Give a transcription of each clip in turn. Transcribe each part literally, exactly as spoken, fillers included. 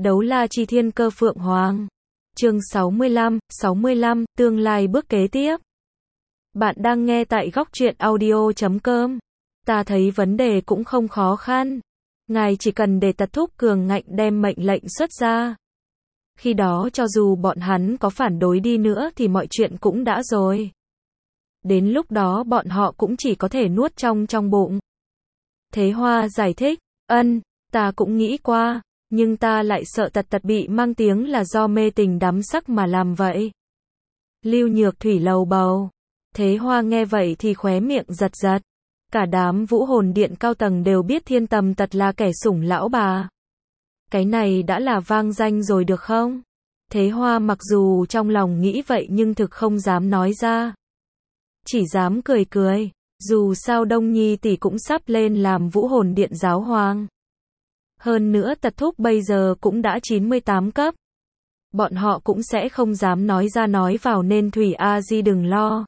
Đấu la chi thiên cơ phượng hoàng. Chương sáu mươi lăm, sáu mươi lăm, tương lai bước kế tiếp. Bạn đang nghe tại góc truyện audio chấm com. Ta thấy vấn đề cũng không khó khăn. Ngài chỉ cần để Tật Thúc cường ngạnh đem mệnh lệnh xuất ra. Khi đó cho dù bọn hắn có phản đối đi nữa thì mọi chuyện cũng đã rồi. Đến lúc đó bọn họ cũng chỉ có thể nuốt trong trong bụng. Thế Hoa giải thích, ân, ta cũng nghĩ qua, nhưng ta lại sợ Tật Tật bị mang tiếng là do mê tình đắm sắc mà làm vậy. Lưu Nhược Thủy lầu bầu. Thế Hoa nghe vậy thì khóe miệng giật giật. Cả đám Vũ Hồn Điện cao tầng đều biết Thiên Tầm Tật là kẻ sủng lão bà. Cái này đã là vang danh rồi được không? Thế Hoa mặc dù trong lòng nghĩ vậy nhưng thực không dám nói ra. Chỉ dám cười cười, dù sao Đông Nhi tỷ cũng sắp lên làm Vũ Hồn Điện giáo hoàng. Hơn nữa Tật Thúc bây giờ cũng đã chín mươi tám cấp. Bọn họ cũng sẽ không dám nói ra nói vào nên Thủy A Di đừng lo.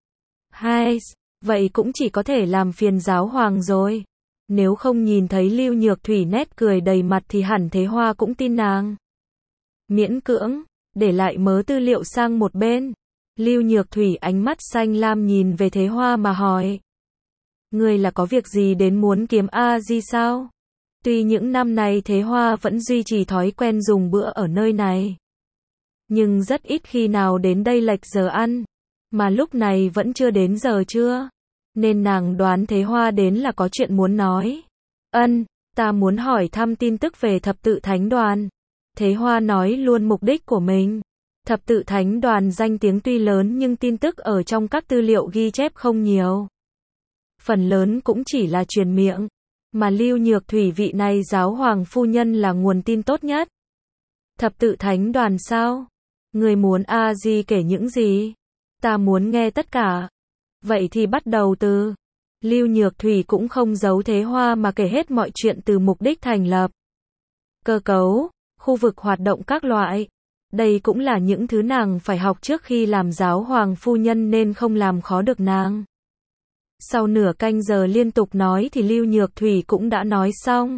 Hai, vậy cũng chỉ có thể làm phiền giáo hoàng rồi. Nếu không nhìn thấy Lưu Nhược Thủy nét cười đầy mặt thì hẳn Thế Hoa cũng tin nàng. Miễn cưỡng, để lại mớ tư liệu sang một bên. Lưu Nhược Thủy ánh mắt xanh lam nhìn về Thế Hoa mà hỏi. Người là có việc gì đến muốn kiếm A Di sao? Tuy những năm nay Thế Hoa vẫn duy trì thói quen dùng bữa ở nơi này. Nhưng rất ít khi nào đến đây lệch giờ ăn. Mà lúc này vẫn chưa đến giờ trưa. Nên nàng đoán Thế Hoa đến là có chuyện muốn nói. Ân, ta muốn hỏi thăm tin tức về thập tự thánh đoàn. Thế Hoa nói luôn mục đích của mình. Thập tự thánh đoàn danh tiếng tuy lớn nhưng tin tức ở trong các tư liệu ghi chép không nhiều. Phần lớn cũng chỉ là truyền miệng. Mà Lưu Nhược Thủy vị này giáo hoàng phu nhân là nguồn tin tốt nhất. Thập tự thánh đoàn sao? Người muốn A Di kể những gì? Ta muốn nghe tất cả. Vậy thì bắt đầu từ. Lưu Nhược Thủy cũng không giấu Thế Hoa mà kể hết mọi chuyện từ mục đích thành lập. Cơ cấu, khu vực hoạt động các loại. Đây cũng là những thứ nàng phải học trước khi làm giáo hoàng phu nhân nên không làm khó được nàng. Sau nửa canh giờ liên tục nói thì Lưu Nhược Thủy cũng đã nói xong.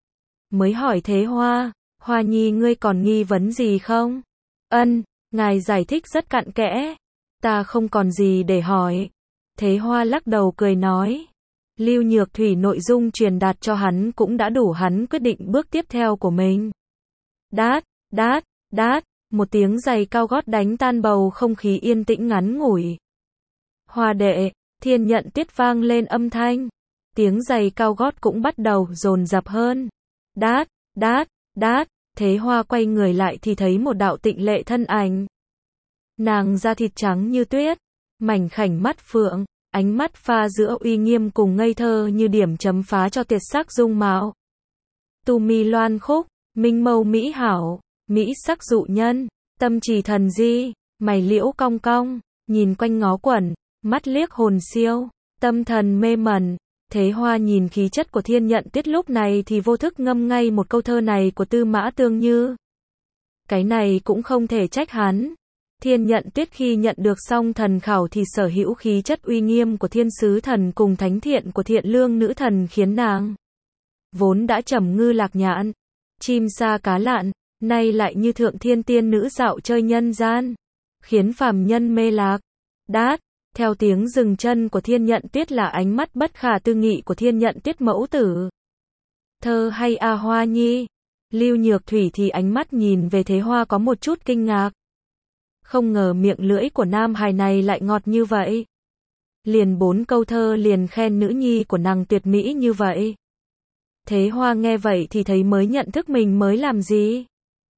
Mới hỏi Thế Hoa, Hoa Nhi ngươi còn nghi vấn gì không? Ân, ngài giải thích rất cặn kẽ. Ta không còn gì để hỏi. Thế Hoa lắc đầu cười nói. Lưu Nhược Thủy nội dung truyền đạt cho hắn cũng đã đủ hắn quyết định bước tiếp theo của mình. Đát, đát, đát, một tiếng giày cao gót đánh tan bầu không khí yên tĩnh ngắn ngủi. Hoa đệ, Thiên Nhận Tuyết vang lên âm thanh. Tiếng giày cao gót cũng bắt đầu dồn dập hơn. Đát, đát, đát, Thế Hoa quay người lại thì thấy một đạo tịnh lệ thân ảnh. Nàng da thịt trắng như tuyết, mảnh khảnh mắt phượng, ánh mắt pha giữa uy nghiêm cùng ngây thơ như điểm chấm phá cho tuyệt sắc dung mạo. Tu mi loan khúc, minh mâu mỹ hảo, mỹ sắc dụ nhân, tâm trì thần di, mày liễu cong cong, nhìn quanh ngó quẩn, mắt liếc hồn siêu, tâm thần mê mẩn. Thế Hoa nhìn khí chất của Thiên Nhận Tuyết lúc này thì vô thức ngâm ngay một câu thơ này của Tư Mã Tương Như. Cái này cũng không thể trách hắn. Thiên Nhận Tuyết khi nhận được xong thần khảo thì sở hữu khí chất uy nghiêm của thiên sứ thần cùng thánh thiện của thiện lương nữ thần khiến nàng vốn đã trầm ngư lạc nhạn, chim sa cá lạn, nay lại như thượng thiên tiên nữ dạo chơi nhân gian, khiến phàm nhân mê lạc. Đát, theo tiếng dừng chân của Thiên Nhận Tuyết là ánh mắt bất khả tư nghị của Thiên Nhận Tuyết mẫu tử. Thơ hay a Hoa Nhi? Lưu Nhược Thủy thì ánh mắt nhìn về Thế Hoa có một chút kinh ngạc. Không ngờ miệng lưỡi của nam hài này lại ngọt như vậy. Liền bốn câu thơ liền khen nữ nhi của nàng tuyệt mỹ như vậy. Thế Hoa nghe vậy thì thấy mới nhận thức mình mới làm gì.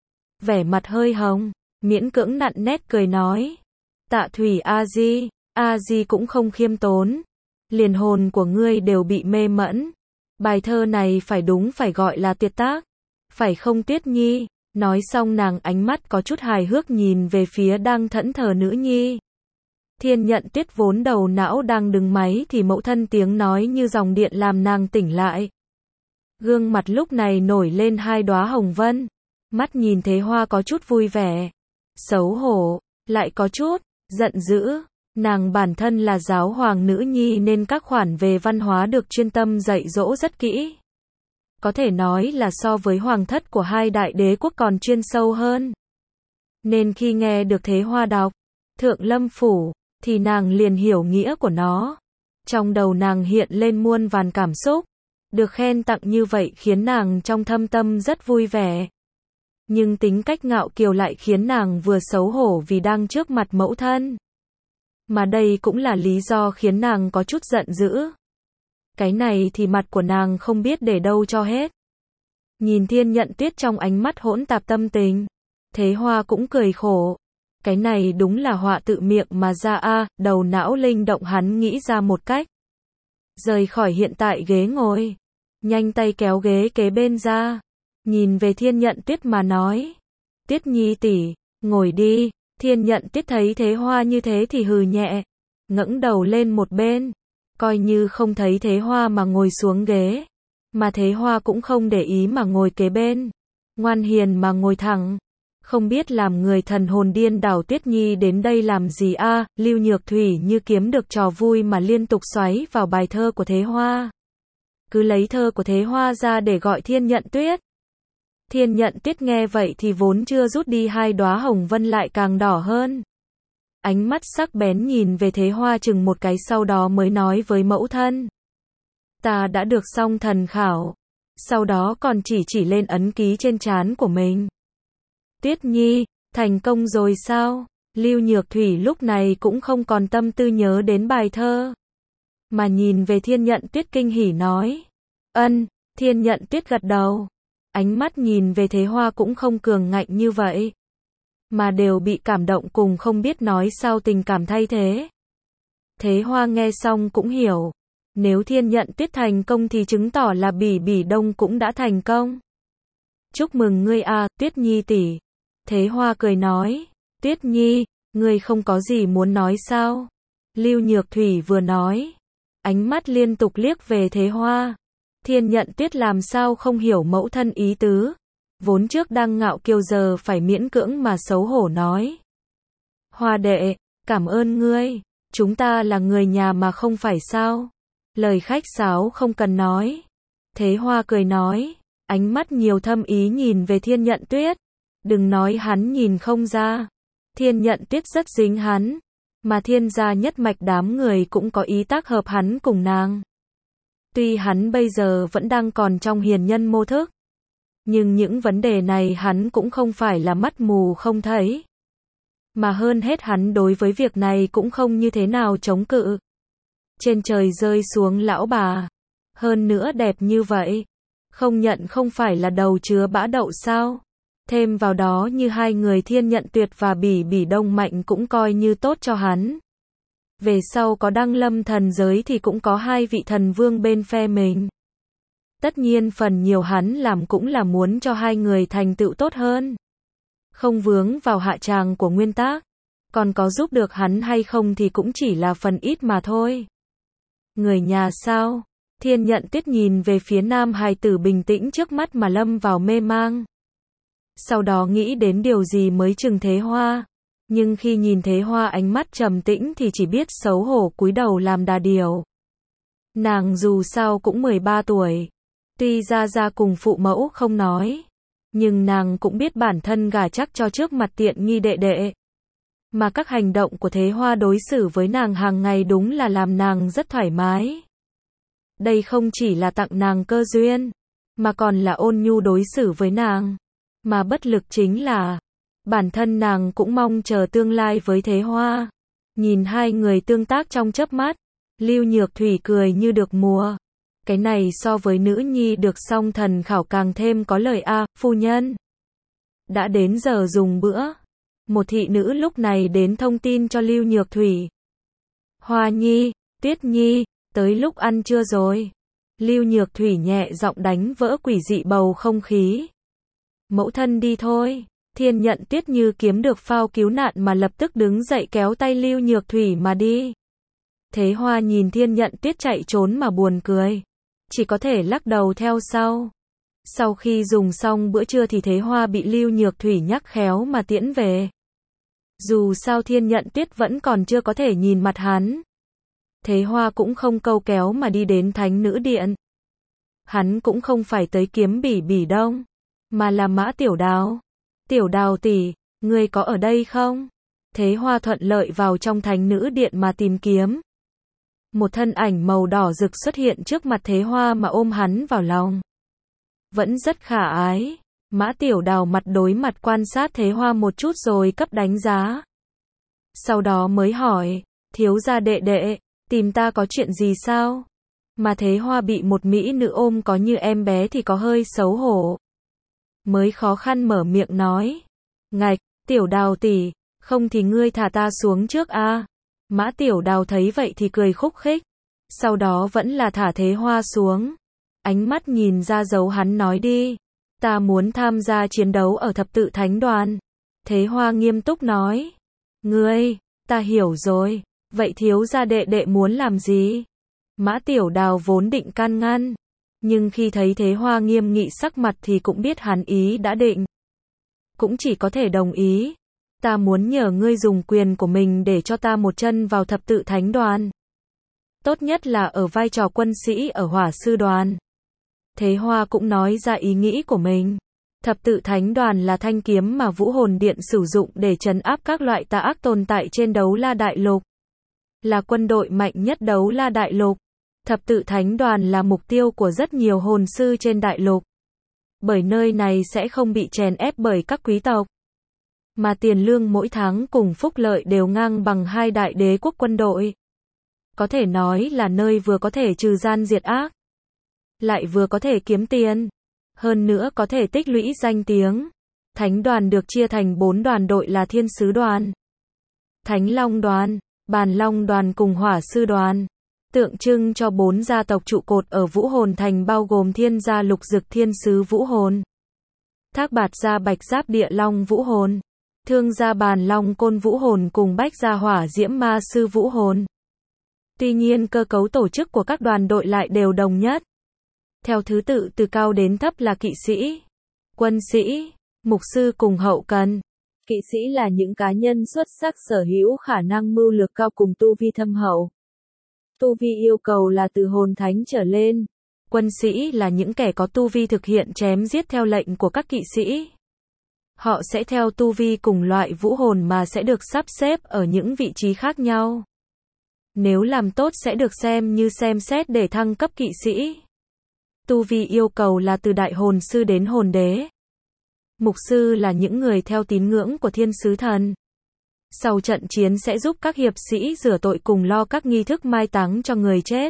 Vẻ mặt hơi hồng, miễn cưỡng nặn nét cười nói. Tạ Thủy A Di, A Di cũng không khiêm tốn. Liền hồn của ngươi đều bị mê mẫn. Bài thơ này phải đúng phải gọi là tuyệt tác. Phải không Tuyết Nhi? Nói xong nàng ánh mắt có chút hài hước nhìn về phía đang thẫn thờ nữ nhi. Thiên Nhận Tuyết vốn đầu não đang đứng máy thì mẫu thân tiếng nói như dòng điện làm nàng tỉnh lại. Gương mặt lúc này nổi lên hai đóa hồng vân. Mắt nhìn Thế Hoa có chút vui vẻ, xấu hổ, lại có chút giận dữ. Nàng bản thân là giáo hoàng nữ nhi nên các khoản về văn hóa được chuyên tâm dạy dỗ rất kỹ. có thể nói là so với hoàng thất của hai đại đế quốc còn chuyên sâu hơn. Nên khi nghe được Thế Hoa đọc Thượng Lâm Phủ, thì nàng liền hiểu nghĩa của nó. Trong đầu nàng hiện lên muôn vàn cảm xúc. Được khen tặng như vậy khiến nàng trong thâm tâm rất vui vẻ. Nhưng tính cách ngạo kiều lại khiến nàng vừa xấu hổ vì đang trước mặt mẫu thân. Mà đây cũng là lý do khiến nàng có chút giận dữ. Cái này thì mặt của nàng không biết để đâu cho hết. Nhìn Thiên Nhận Tuyết trong ánh mắt hỗn tạp tâm tình, Thế Hoa cũng cười khổ. Cái này đúng là họa tự miệng mà ra a, đầu não linh động hắn nghĩ ra một cách. Rời khỏi hiện tại ghế ngồi, nhanh tay kéo ghế kế bên ra, nhìn về Thiên Nhận Tuyết mà nói, Tuyết Nhi tỷ, ngồi đi. Thiên Nhận Tuyết thấy Thế Hoa như thế thì hừ nhẹ, ngẩng đầu lên một bên, coi như không thấy Thế Hoa mà ngồi xuống ghế, mà Thế Hoa cũng không để ý mà ngồi kế bên, ngoan hiền mà ngồi thẳng. Không biết làm người thần hồn điên đảo Tuyết Nhi đến đây làm gì a? À, Lưu Nhược Thủy như kiếm được trò vui mà liên tục xoáy vào bài thơ của Thế Hoa. Cứ lấy thơ của Thế Hoa ra để gọi Thiên Nhận Tuyết. Thiên Nhận Tuyết nghe vậy thì vốn chưa rút đi hai đóa hồng vân lại càng đỏ hơn. Ánh mắt sắc bén nhìn về Thế Hoa chừng một cái sau đó mới nói với mẫu thân. Ta đã được xong thần khảo. Sau đó còn chỉ chỉ lên ấn ký trên trán của mình. Tuyết Nhi, thành công rồi sao? Lưu Nhược Thủy lúc này cũng không còn tâm tư nhớ đến bài thơ. Mà nhìn về Thiên Nhận Tuyết kinh hỉ nói. Ân, Thiên Nhận Tuyết gật đầu. Ánh mắt nhìn về Thế Hoa cũng không cường ngạnh như vậy. Mà đều bị cảm động cùng không biết nói sao tình cảm thay thế. Thế Hoa nghe xong cũng hiểu. Nếu Thiên Nhận Tuyết thành công thì chứng tỏ là Bỉ Bỉ Đông cũng đã thành công. Chúc mừng ngươi a, Tuyết Nhi tỷ. Thế Hoa cười nói, Tuyết Nhi, ngươi không có gì muốn nói sao? Lưu Nhược Thủy vừa nói, ánh mắt liên tục liếc về Thế Hoa. Thiên Nhận Tuyết làm sao không hiểu mẫu thân ý tứ, vốn trước đang ngạo kiều giờ phải miễn cưỡng mà xấu hổ nói. Hoa đệ, cảm ơn ngươi, chúng ta là người nhà mà không phải sao? Lời khách sáo không cần nói. Thế Hoa cười nói, ánh mắt nhiều thâm ý nhìn về Thiên Nhận Tuyết. Đừng nói hắn nhìn không ra. Thiên Nhận Tuyết rất dính hắn. Mà Thiên gia nhất mạch đám người cũng có ý tác hợp hắn cùng nàng. Tuy hắn bây giờ vẫn đang còn trong hiền nhân mô thức. Nhưng những vấn đề này hắn cũng không phải là mắt mù không thấy. Mà hơn hết hắn đối với việc này cũng không như thế nào chống cự. Trên trời rơi xuống lão bà. Hơn nữa đẹp như vậy. Không nhận không phải là đầu chứa bã đậu sao? Thêm vào đó như hai người Thiên Nhận Tuyệt và Bỉ Bỉ Đông mạnh cũng coi như tốt cho hắn. Về sau có đăng lâm thần giới thì cũng có hai vị thần vương bên phe mình. Tất nhiên phần nhiều hắn làm cũng là muốn cho hai người thành tựu tốt hơn. Không vướng vào hạ tràng của nguyên tác. Còn có giúp được hắn hay không thì cũng chỉ là phần ít mà thôi. Người nhà sao? Thiên Nhận Tuyết nhìn về phía nam hài tử bình tĩnh trước mắt mà lâm vào mê mang. Sau đó nghĩ đến điều gì mới chừng Thế Hoa. Nhưng khi nhìn Thế Hoa ánh mắt trầm tĩnh thì chỉ biết xấu hổ cúi đầu làm đà điểu. Nàng dù sao cũng mười ba tuổi. Tuy ra ra cùng phụ mẫu không nói. Nhưng nàng cũng biết bản thân gả chắc cho trước mặt tiện nghi đệ đệ. Mà các hành động của Thế Hoa đối xử với nàng hàng ngày đúng là làm nàng rất thoải mái. Đây không chỉ là tặng nàng cơ duyên. Mà còn là ôn nhu đối xử với nàng. Mà bất lực chính là bản thân nàng cũng mong chờ tương lai với Thế Hoa. Nhìn hai người tương tác trong chớp mắt, Lưu Nhược Thủy cười như được mùa. Cái này so với nữ nhi được xong thần khảo càng thêm có lời a, phu nhân. Đã đến giờ dùng bữa. Một thị nữ lúc này đến thông tin cho Lưu Nhược Thủy. Hoa Nhi, Tuyết Nhi, tới lúc ăn trưa rồi. Lưu Nhược Thủy nhẹ giọng đánh vỡ quỷ dị bầu không khí. Mẫu thân đi thôi. Thiên Nhận Tuyết như kiếm được phao cứu nạn mà lập tức đứng dậy kéo tay Lưu Nhược Thủy mà đi. Thế Hoa nhìn Thiên Nhận Tuyết chạy trốn mà buồn cười. Chỉ có thể lắc đầu theo sau. Sau khi dùng xong bữa trưa thì Thế Hoa bị Lưu Nhược Thủy nhắc khéo mà tiễn về. Dù sao Thiên Nhận Tuyết vẫn còn chưa có thể nhìn mặt hắn. Thế Hoa cũng không câu kéo mà đi đến Thánh Nữ Điện. Hắn cũng không phải tới kiếm Bỉ Bỉ Đông, mà là Mã Tiểu Đào. Tiểu Đào tỷ, ngươi có ở đây không? Thế Hoa thuận lợi vào trong thánh nữ điện mà tìm kiếm. Một thân ảnh màu đỏ rực xuất hiện trước mặt Thế Hoa mà ôm hắn vào lòng. Vẫn rất khả ái. Mã Tiểu Đào mặt đối mặt quan sát Thế Hoa một chút rồi cấp đánh giá. Sau đó mới hỏi, thiếu gia đệ đệ, tìm ta có chuyện gì sao? Mà Thế Hoa bị một mỹ nữ ôm có như em bé thì có hơi xấu hổ. Mới khó khăn mở miệng nói, ngạch, Tiểu Đào tỷ, không thì ngươi thả ta xuống trước a. Mã Tiểu Đào thấy vậy thì cười khúc khích. Sau đó vẫn là thả Thế Hoa xuống. Ánh mắt nhìn ra dấu hắn nói đi. Ta muốn tham gia chiến đấu ở thập tự thánh đoàn. Thế Hoa nghiêm túc nói. Ngươi, ta hiểu rồi. Vậy thiếu gia đệ đệ muốn làm gì? Mã Tiểu Đào vốn định can ngăn. Nhưng khi thấy Thế Hoa nghiêm nghị sắc mặt thì cũng biết hắn ý đã định. Cũng chỉ có thể đồng ý. Ta muốn nhờ ngươi dùng quyền của mình để cho ta một chân vào thập tự thánh đoàn. Tốt nhất là ở vai trò quân sĩ ở hỏa sư đoàn. Thế Hoa cũng nói ra ý nghĩ của mình. Thập tự thánh đoàn là thanh kiếm mà Vũ Hồn Điện sử dụng để trấn áp các loại tà ác tồn tại trên Đấu La Đại Lục. Là quân đội mạnh nhất Đấu La Đại Lục. Thập tự thánh đoàn là mục tiêu của rất nhiều hồn sư trên đại lục. Bởi nơi này sẽ không bị chèn ép bởi các quý tộc. Mà tiền lương mỗi tháng cùng phúc lợi đều ngang bằng hai đại đế quốc quân đội. Có thể nói là nơi vừa có thể trừ gian diệt ác, lại vừa có thể kiếm tiền. Hơn nữa có thể tích lũy danh tiếng. Thánh đoàn được chia thành bốn đoàn đội là Thiên Sứ đoàn, Thánh Long đoàn, Bàn Long đoàn cùng Hỏa Sư đoàn. Tượng trưng cho bốn gia tộc trụ cột ở Vũ Hồn Thành bao gồm Thiên gia Lục Dực Thiên Sứ Vũ Hồn, Thác Bạt gia Bạch Giáp Địa Long Vũ Hồn, Thương gia Bàn Long Côn Vũ Hồn cùng Bách gia Hỏa Diễm Ma Sư Vũ Hồn. Tuy nhiên cơ cấu tổ chức của các đoàn đội lại đều đồng nhất. Theo thứ tự từ cao đến thấp là kỵ sĩ, quân sĩ, mục sư cùng hậu cần. Kỵ sĩ là những cá nhân xuất sắc sở hữu khả năng mưu lược cao cùng tu vi thâm hậu. Tu vi yêu cầu là từ hồn thánh trở lên. Quân sĩ là những kẻ có tu vi thực hiện chém giết theo lệnh của các kỵ sĩ. Họ sẽ theo tu vi cùng loại vũ hồn mà sẽ được sắp xếp ở những vị trí khác nhau. Nếu làm tốt sẽ được xem như xem xét để thăng cấp kỵ sĩ. Tu vi yêu cầu là từ đại hồn sư đến hồn đế. Mục sư là những người theo tín ngưỡng của thiên sứ thần. Sau trận chiến sẽ giúp các hiệp sĩ rửa tội cùng lo các nghi thức mai táng cho người chết.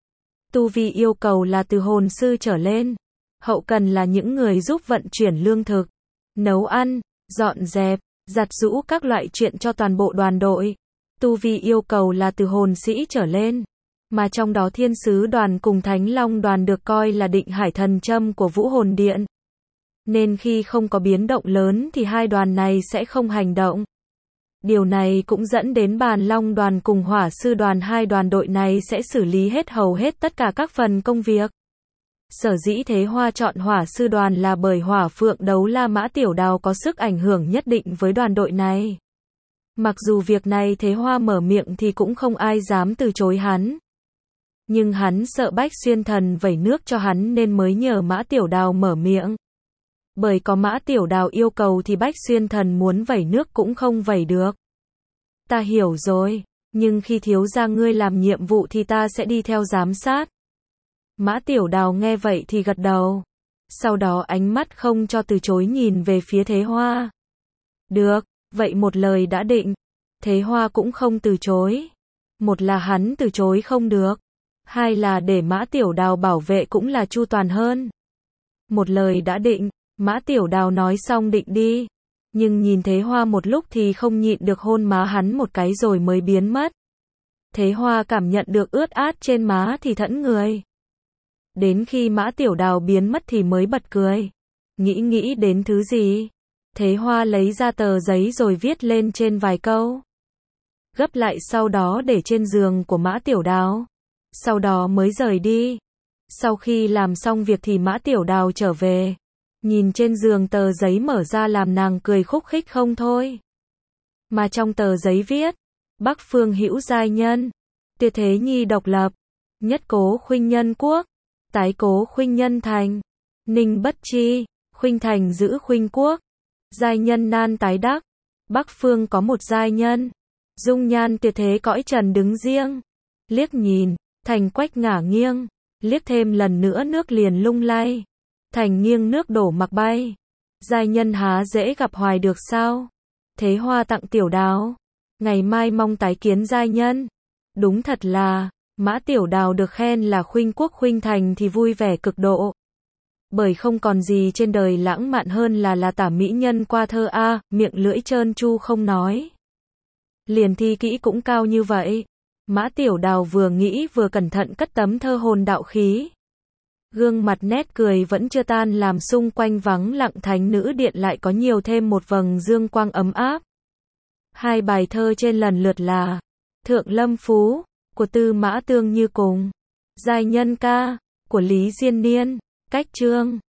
Tu vi yêu cầu là từ hồn sư trở lên. Hậu cần là những người giúp vận chuyển lương thực, nấu ăn, dọn dẹp, giặt giũ các loại chuyện cho toàn bộ đoàn đội. Tu vi yêu cầu là từ hồn sĩ trở lên. Mà trong đó Thiên Sứ đoàn cùng Thánh Long đoàn được coi là định hải thần châm của Vũ Hồn Điện. Nên khi không có biến động lớn thì hai đoàn này sẽ không hành động. Điều này cũng dẫn đến Bàn Long đoàn cùng Hỏa Sư đoàn, hai đoàn đội này sẽ xử lý hết hầu hết tất cả các phần công việc. Sở dĩ Thế Hoa chọn Hỏa Sư đoàn là bởi Hỏa Phượng Đấu La Mã Tiểu Đào có sức ảnh hưởng nhất định với đoàn đội này. Mặc dù việc này Thế Hoa mở miệng thì cũng không ai dám từ chối hắn. Nhưng hắn sợ Bách Xuyên Thần vẩy nước cho hắn nên mới nhờ Mã Tiểu Đào mở miệng. Bởi có Mã Tiểu Đào yêu cầu thì Bách Xuyên Thần muốn vẩy nước cũng không vẩy được. Ta hiểu rồi, nhưng khi thiếu gia ngươi làm nhiệm vụ thì ta sẽ đi theo giám sát. Mã Tiểu Đào nghe vậy thì gật đầu. Sau đó ánh mắt không cho từ chối nhìn về phía Thế Hoa. Được, vậy một lời đã định. Thế Hoa cũng không từ chối. Một là hắn từ chối không được. Hai là để Mã Tiểu Đào bảo vệ cũng là chu toàn hơn. Một lời đã định, Mã Tiểu Đào nói xong định đi. Nhưng nhìn Thế Hoa một lúc thì không nhịn được hôn má hắn một cái rồi mới biến mất. Thế Hoa cảm nhận được ướt át trên má thì thẫn người. Đến khi Mã Tiểu Đào biến mất thì mới bật cười. Nghĩ nghĩ đến thứ gì? Thế Hoa lấy ra tờ giấy rồi viết lên trên vài câu. Gấp lại sau đó để trên giường của Mã Tiểu Đào. Sau đó mới rời đi. Sau khi làm xong việc thì Mã Tiểu Đào trở về. Nhìn trên giường tờ giấy mở ra làm nàng cười khúc khích không thôi. Mà trong tờ giấy viết, Bắc Phương hữu giai nhân, Tiệt Thế Nhi độc lập, Nhất Cố khuynh nhân quốc, Tái cố khuynh nhân thành. Ninh bất chi. Khuynh thành giữ khuynh quốc. Giai nhân nan tái đắc. Bắc phương có một giai nhân. Dung nhan tuyệt thế cõi trần đứng riêng. Liếc nhìn. Thành quách ngả nghiêng. Liếc thêm lần nữa nước liền lung lay. Thành nghiêng nước đổ mặc bay. Giai nhân há dễ gặp hoài được sao? Thế hoa tặng tiểu đào. Ngày mai mong tái kiến giai nhân. Đúng thật là, Mã Tiểu Đào được khen là khuynh quốc khuynh thành thì vui vẻ cực độ. Bởi không còn gì trên đời lãng mạn hơn là là tả mỹ nhân qua thơ a, miệng lưỡi trơn tru không nói. Liền thi kỹ cũng cao như vậy. Mã Tiểu Đào vừa nghĩ vừa cẩn thận cất tấm thơ hồn đạo khí. Gương mặt nét cười vẫn chưa tan làm xung quanh vắng lặng thánh nữ điện lại có nhiều thêm một vầng dương quang ấm áp. Hai bài thơ trên lần lượt là Thượng Lâm Phú, của Tư Mã Tương Như cùng Giai Nhân Ca, của Lý Diên Niên, cách chương.